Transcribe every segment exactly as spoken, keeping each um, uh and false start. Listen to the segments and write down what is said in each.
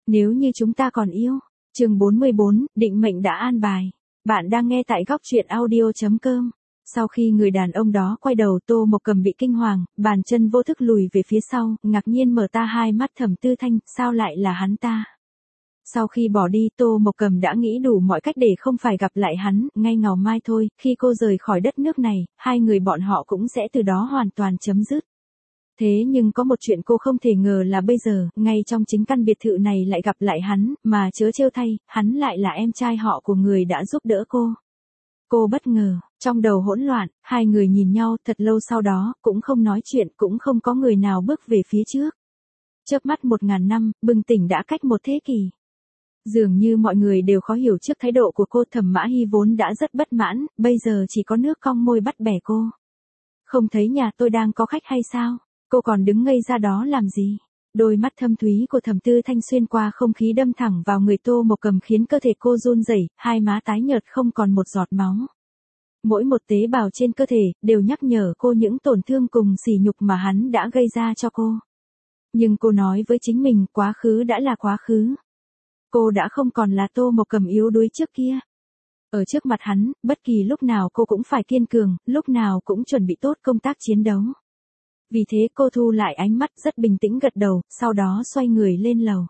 Nếu như chúng ta còn yêu. Chương bốn mươi bốn, định mệnh đã an bài. Bạn đang nghe tại góc truyện audio.com. Sau khi người đàn ông đó quay đầu, Tô Mộc Cầm bị kinh hoàng, bàn chân vô thức lùi về phía sau, ngạc nhiên mở ta hai mắt. Thẩm Tư Thanh, sao lại là hắn ta? Sau khi bỏ đi, Tô Mộc Cầm đã nghĩ đủ mọi cách để không phải gặp lại hắn, ngay ngào mai thôi, khi cô rời khỏi đất nước này, hai người bọn họ cũng sẽ từ đó hoàn toàn chấm dứt. Thế nhưng có một chuyện cô không thể ngờ là bây giờ, ngay trong chính căn biệt thự này lại gặp lại hắn, mà chớ trêu thay, hắn lại là em trai họ của người đã giúp đỡ cô. Cô bất ngờ, trong đầu hỗn loạn, hai người nhìn nhau thật lâu sau đó, cũng không nói chuyện, cũng không có người nào bước về phía trước. Chớp mắt một ngàn năm, bừng tỉnh đã cách một thế kỷ. Dường như mọi người đều khó hiểu trước thái độ của cô. Thẩm Mã Hy vốn đã rất bất mãn, bây giờ chỉ có nước cong môi bắt bẻ cô. Không thấy nhà tôi đang có khách hay sao? Cô còn đứng ngây ra đó làm gì? Đôi mắt thâm thúy của Thẩm Tư Thanh xuyên qua không khí đâm thẳng vào người Tô Mộc Cầm khiến cơ thể cô run rẩy, hai má tái nhợt không còn một giọt máu. Mỗi một tế bào trên cơ thể đều nhắc nhở cô những tổn thương cùng sỉ nhục mà hắn đã gây ra cho cô. Nhưng cô nói với chính mình, quá khứ đã là quá khứ. Cô đã không còn là Tô Mộc Cầm yếu đuối trước kia. Ở trước mặt hắn, bất kỳ lúc nào cô cũng phải kiên cường, lúc nào cũng chuẩn bị tốt công tác chiến đấu. Vì thế cô thu lại ánh mắt, rất bình tĩnh gật đầu, sau đó xoay người lên lầu.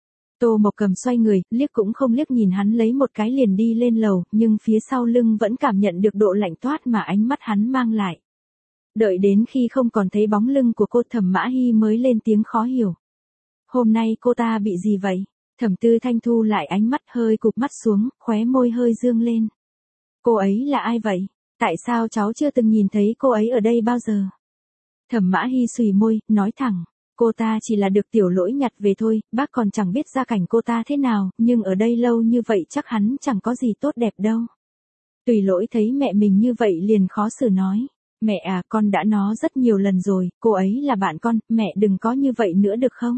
Tô Mộc Cầm xoay người, liếc cũng không liếc nhìn hắn lấy một cái liền đi lên lầu, nhưng phía sau lưng vẫn cảm nhận được độ lạnh toát mà ánh mắt hắn mang lại. Đợi đến khi không còn thấy bóng lưng của cô, Thẩm Mã Hy mới lên tiếng khó hiểu. Hôm nay cô ta bị gì vậy? Thẩm Tư Thanh thu lại ánh mắt, hơi cụp mắt xuống, khóe môi hơi dương lên. Cô ấy là ai vậy? Tại sao cháu chưa từng nhìn thấy cô ấy ở đây bao giờ? Thẩm Mã Hy xùy môi, nói thẳng. Cô ta chỉ là được tiểu lỗi nhặt về thôi, bác còn chẳng biết gia cảnh cô ta thế nào, nhưng ở đây lâu như vậy chắc hắn chẳng có gì tốt đẹp đâu. Tùy Lỗi thấy mẹ mình như vậy liền khó xử nói. Mẹ à, con đã nói rất nhiều lần rồi, cô ấy là bạn con, mẹ đừng có như vậy nữa được không?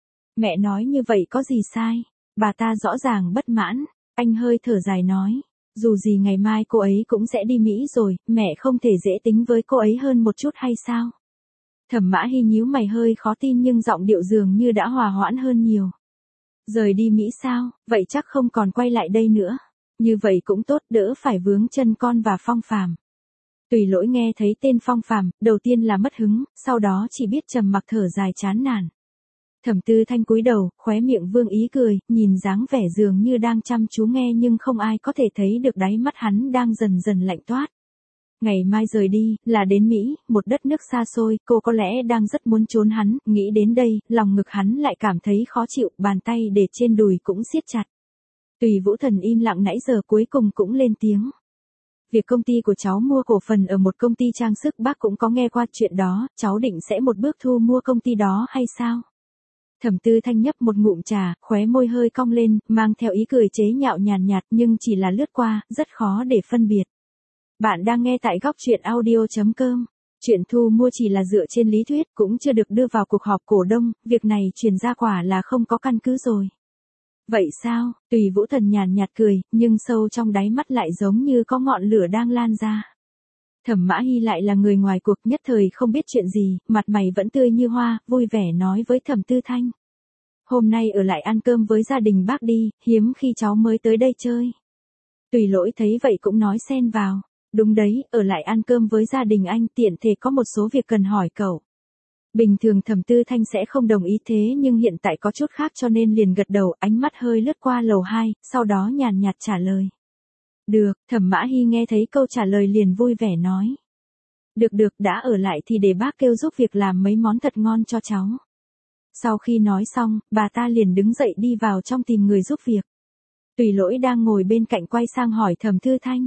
Mẹ nói như vậy có gì sai? Bà ta rõ ràng bất mãn. Anh hơi thở dài nói. Dù gì ngày mai cô ấy cũng sẽ đi Mỹ rồi, mẹ không thể dễ tính với cô ấy hơn một chút hay sao? Thẩm Mã Hy nhíu mày hơi khó tin nhưng giọng điệu dường như đã hòa hoãn hơn nhiều. Rời đi Mỹ sao? Vậy chắc không còn quay lại đây nữa. Như vậy cũng tốt, đỡ phải vướng chân con và Phong Phàm. Tùy Lỗi nghe thấy tên Phong Phàm, đầu tiên là mất hứng, sau đó chỉ biết trầm mặc thở dài chán nản. Thẩm Tư Thanh cúi đầu, khóe miệng vương ý cười, nhìn dáng vẻ dường như đang chăm chú nghe nhưng không ai có thể thấy được đáy mắt hắn đang dần dần lạnh toát. Ngày mai rời đi, là đến Mỹ, một đất nước xa xôi, cô có lẽ đang rất muốn trốn hắn, nghĩ đến đây, lòng ngực hắn lại cảm thấy khó chịu, bàn tay để trên đùi cũng siết chặt. Tùy Vũ Thần im lặng nãy giờ cuối cùng cũng lên tiếng. Việc công ty của cháu mua cổ phần ở một công ty trang sức, bác cũng có nghe qua chuyện đó, cháu định sẽ một bước thu mua công ty đó hay sao? Thẩm Tư Thanh nhấp một ngụm trà, khóe môi hơi cong lên, mang theo ý cười chế nhạo nhàn nhạt nhưng chỉ là lướt qua, rất khó để phân biệt. Bạn đang nghe tại góc truyện audio.com. Chuyện thu mua chỉ là dựa trên lý thuyết, cũng chưa được đưa vào cuộc họp cổ đông, việc này truyền ra quả là không có căn cứ rồi. Vậy sao? Tùy Vũ Thần nhàn nhạt cười, nhưng sâu trong đáy mắt lại giống như có ngọn lửa đang lan ra. Thẩm Mã Hy lại là người ngoài cuộc, nhất thời không biết chuyện gì, mặt mày vẫn tươi như hoa, vui vẻ nói với Thẩm Tư Thanh. Hôm nay ở lại ăn cơm với gia đình bác đi, hiếm khi cháu mới tới đây chơi. Tùy Lỗi thấy vậy cũng nói xen vào. Đúng đấy, ở lại ăn cơm với gia đình anh, tiện thể có một số việc cần hỏi cậu. Bình thường Thẩm Tư Thanh sẽ không đồng ý thế nhưng hiện tại có chút khác cho nên liền gật đầu, ánh mắt hơi lướt qua lầu hai, sau đó nhàn nhạt trả lời. Được, Thẩm Mã Hy nghe thấy câu trả lời liền vui vẻ nói. Được được, đã ở lại thì để bác kêu giúp việc làm mấy món thật ngon cho cháu. Sau khi nói xong, bà ta liền đứng dậy đi vào trong tìm người giúp việc. Tùy Lỗi đang ngồi bên cạnh quay sang hỏi Thẩm Tư Thanh.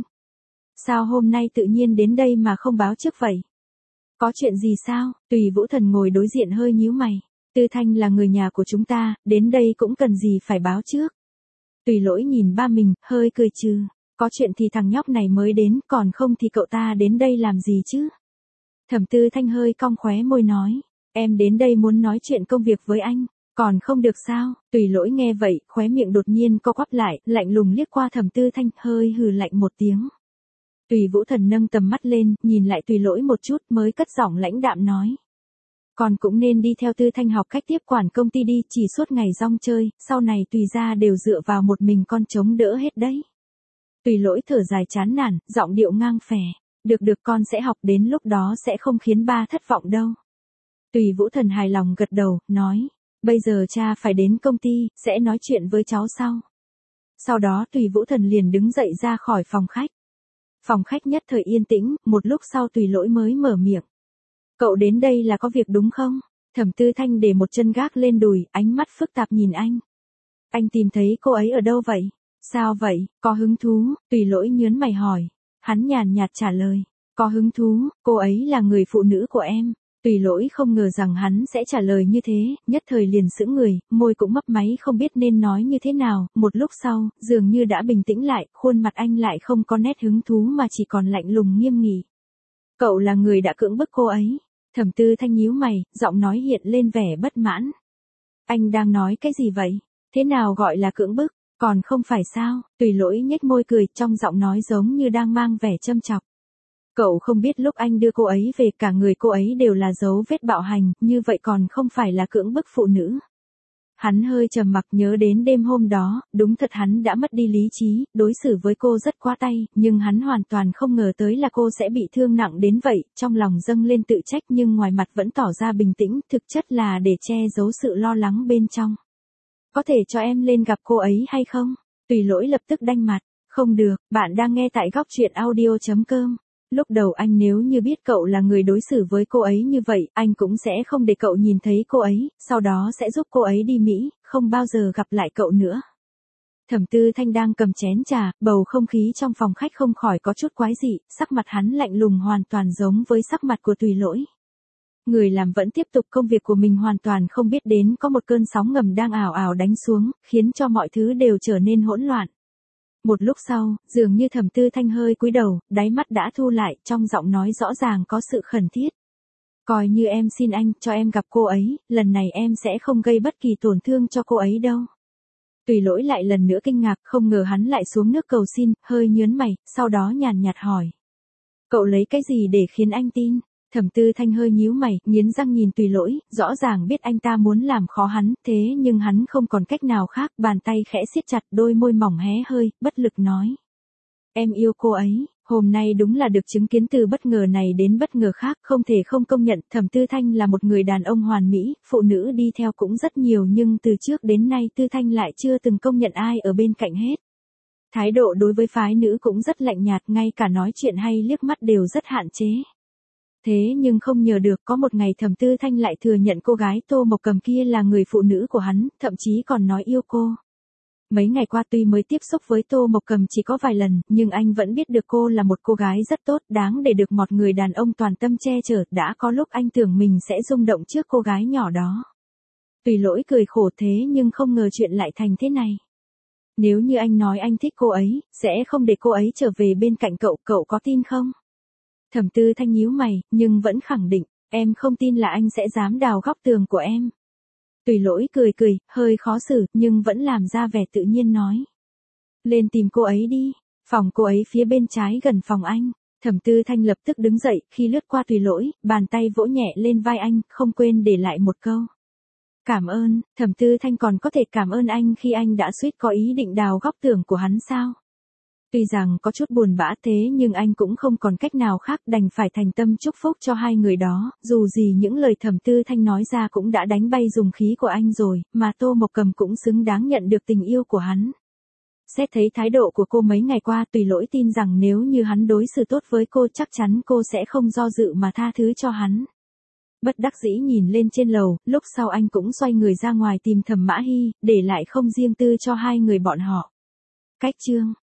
Sao hôm nay tự nhiên đến đây mà không báo trước vậy? Có chuyện gì sao? Tùy Vũ Thần ngồi đối diện hơi nhíu mày. Tư Thanh là người nhà của chúng ta, đến đây cũng cần gì phải báo trước. Tùy Lỗi nhìn ba mình, hơi cười trừ. Có chuyện thì thằng nhóc này mới đến, còn không thì cậu ta đến đây làm gì chứ? Thẩm Tư Thanh hơi cong khóe môi nói. Em đến đây muốn nói chuyện công việc với anh. Còn không được sao? Tùy Lỗi nghe vậy, khóe miệng đột nhiên co quắp lại, lạnh lùng liếc qua Thẩm Tư Thanh, hơi hừ lạnh một tiếng. Tùy Vũ Thần nâng tầm mắt lên, nhìn lại Tùy Lỗi một chút mới cất giọng lãnh đạm nói. Con cũng nên đi theo Tư Thanh học cách tiếp quản công ty đi, chỉ suốt ngày rong chơi, sau này Tùy ra đều dựa vào một mình con chống đỡ hết đấy. Tùy Lỗi thở dài chán nản, giọng điệu ngang phè. Được được con sẽ học, đến lúc đó sẽ không khiến ba thất vọng đâu. Tùy Vũ Thần hài lòng gật đầu, nói. Bây giờ cha phải đến công ty, sẽ nói chuyện với cháu sau. Sau đó Tùy Vũ Thần liền đứng dậy ra khỏi phòng khách. Phòng khách nhất thời yên tĩnh, một lúc sau Tùy Lỗi mới mở miệng. Cậu đến đây là có việc đúng không? Thẩm Tư Thanh để một chân gác lên đùi, ánh mắt phức tạp nhìn anh. Anh tìm thấy cô ấy ở đâu vậy? Sao vậy, có hứng thú? Tùy Lỗi nhớn mày hỏi. Hắn nhàn nhạt trả lời. Có hứng thú, cô ấy là người phụ nữ của em. Tùy Lỗi không ngờ rằng hắn sẽ trả lời như thế, nhất thời liền sững người, môi cũng mấp máy không biết nên nói như thế nào, một lúc sau, dường như đã bình tĩnh lại, khuôn mặt anh lại không có nét hứng thú mà chỉ còn lạnh lùng nghiêm nghị. Cậu là người đã cưỡng bức cô ấy. Thẩm Tư Thanh nhíu mày, giọng nói hiện lên vẻ bất mãn. Anh đang nói cái gì vậy? Thế nào gọi là cưỡng bức? Còn không phải sao? Tùy Lỗi nhếch môi cười, trong giọng nói giống như đang mang vẻ châm chọc. Cậu không biết lúc anh đưa cô ấy về cả người cô ấy đều là dấu vết bạo hành, như vậy còn không phải là cưỡng bức phụ nữ. Hắn hơi trầm mặc nhớ đến đêm hôm đó, đúng thật hắn đã mất đi lý trí, đối xử với cô rất quá tay, nhưng hắn hoàn toàn không ngờ tới là cô sẽ bị thương nặng đến vậy, trong lòng dâng lên tự trách nhưng ngoài mặt vẫn tỏ ra bình tĩnh, thực chất là để che giấu sự lo lắng bên trong. Có thể cho em lên gặp cô ấy hay không? Tùy Lỗi lập tức đanh mặt. Không được, bạn đang nghe tại góc truyện audio chấm com. Lúc đầu anh nếu như biết cậu là người đối xử với cô ấy như vậy, anh cũng sẽ không để cậu nhìn thấy cô ấy, sau đó sẽ giúp cô ấy đi Mỹ, không bao giờ gặp lại cậu nữa. Thẩm Tư Thanh đang cầm chén trà, bầu không khí trong phòng khách không khỏi có chút quái dị, sắc mặt hắn lạnh lùng hoàn toàn giống với sắc mặt của Tùy Lỗi. Người làm vẫn tiếp tục công việc của mình hoàn toàn không biết đến có một cơn sóng ngầm đang ảo ảo đánh xuống, khiến cho mọi thứ đều trở nên hỗn loạn. Một lúc sau, dường như Thẩm Tư Thanh hơi cúi đầu, đáy mắt đã thu lại, trong giọng nói rõ ràng có sự khẩn thiết. Coi như em xin anh, cho em gặp cô ấy, lần này em sẽ không gây bất kỳ tổn thương cho cô ấy đâu. Tùy Lỗi lại lần nữa kinh ngạc, không ngờ hắn lại xuống nước cầu xin, hơi nhớn mày, sau đó nhàn nhạt hỏi. Cậu lấy cái gì để khiến anh tin? Thẩm Tư Thanh hơi nhíu mày, nghiến răng nhìn Tùy Lỗi, rõ ràng biết anh ta muốn làm khó hắn, thế nhưng hắn không còn cách nào khác, bàn tay khẽ siết chặt, đôi môi mỏng hé hơi, bất lực nói. Em yêu cô ấy, hôm nay đúng là được chứng kiến từ bất ngờ này đến bất ngờ khác, không thể không công nhận, Thẩm Tư Thanh là một người đàn ông hoàn mỹ, phụ nữ đi theo cũng rất nhiều nhưng từ trước đến nay Tư Thanh lại chưa từng công nhận ai ở bên cạnh hết. Thái độ đối với phái nữ cũng rất lạnh nhạt, ngay cả nói chuyện hay liếc mắt đều rất hạn chế. Thế nhưng không nhờ được có một ngày Thẩm Tư Thanh lại thừa nhận cô gái Tô Mộc Cầm kia là người phụ nữ của hắn, thậm chí còn nói yêu cô. Mấy ngày qua tuy mới tiếp xúc với Tô Mộc Cầm chỉ có vài lần, nhưng anh vẫn biết được cô là một cô gái rất tốt, đáng để được một người đàn ông toàn tâm che chở, đã có lúc anh tưởng mình sẽ rung động trước cô gái nhỏ đó. Tùy Lỗi cười khổ thế nhưng không ngờ chuyện lại thành thế này. Nếu như anh nói anh thích cô ấy, sẽ không để cô ấy trở về bên cạnh cậu, cậu có tin không? Thẩm Tư Thanh nhíu mày, nhưng vẫn khẳng định, em không tin là anh sẽ dám đào góc tường của em. Tùy Lỗi cười cười, hơi khó xử, nhưng vẫn làm ra vẻ tự nhiên nói. Lên tìm cô ấy đi, phòng cô ấy phía bên trái gần phòng anh. Thẩm Tư Thanh lập tức đứng dậy, khi lướt qua Tùy Lỗi, bàn tay vỗ nhẹ lên vai anh, không quên để lại một câu. Cảm ơn, Thẩm Tư Thanh còn có thể cảm ơn anh khi anh đã suýt có ý định đào góc tường của hắn sao? Tuy rằng có chút buồn bã thế nhưng anh cũng không còn cách nào khác, đành phải thành tâm chúc phúc cho hai người đó, dù gì những lời Thẩm Tư Thanh nói ra cũng đã đánh bay dùng khí của anh rồi, mà Tô Mộc Cầm cũng xứng đáng nhận được tình yêu của hắn. Xét thấy thái độ của cô mấy ngày qua, Tùy Lỗi tin rằng nếu như hắn đối xử tốt với cô chắc chắn cô sẽ không do dự mà tha thứ cho hắn. Bất đắc dĩ nhìn lên trên lầu, lúc sau anh cũng xoay người ra ngoài tìm Thẩm Mã Hy, để lại không riêng tư cho hai người bọn họ. Cách chương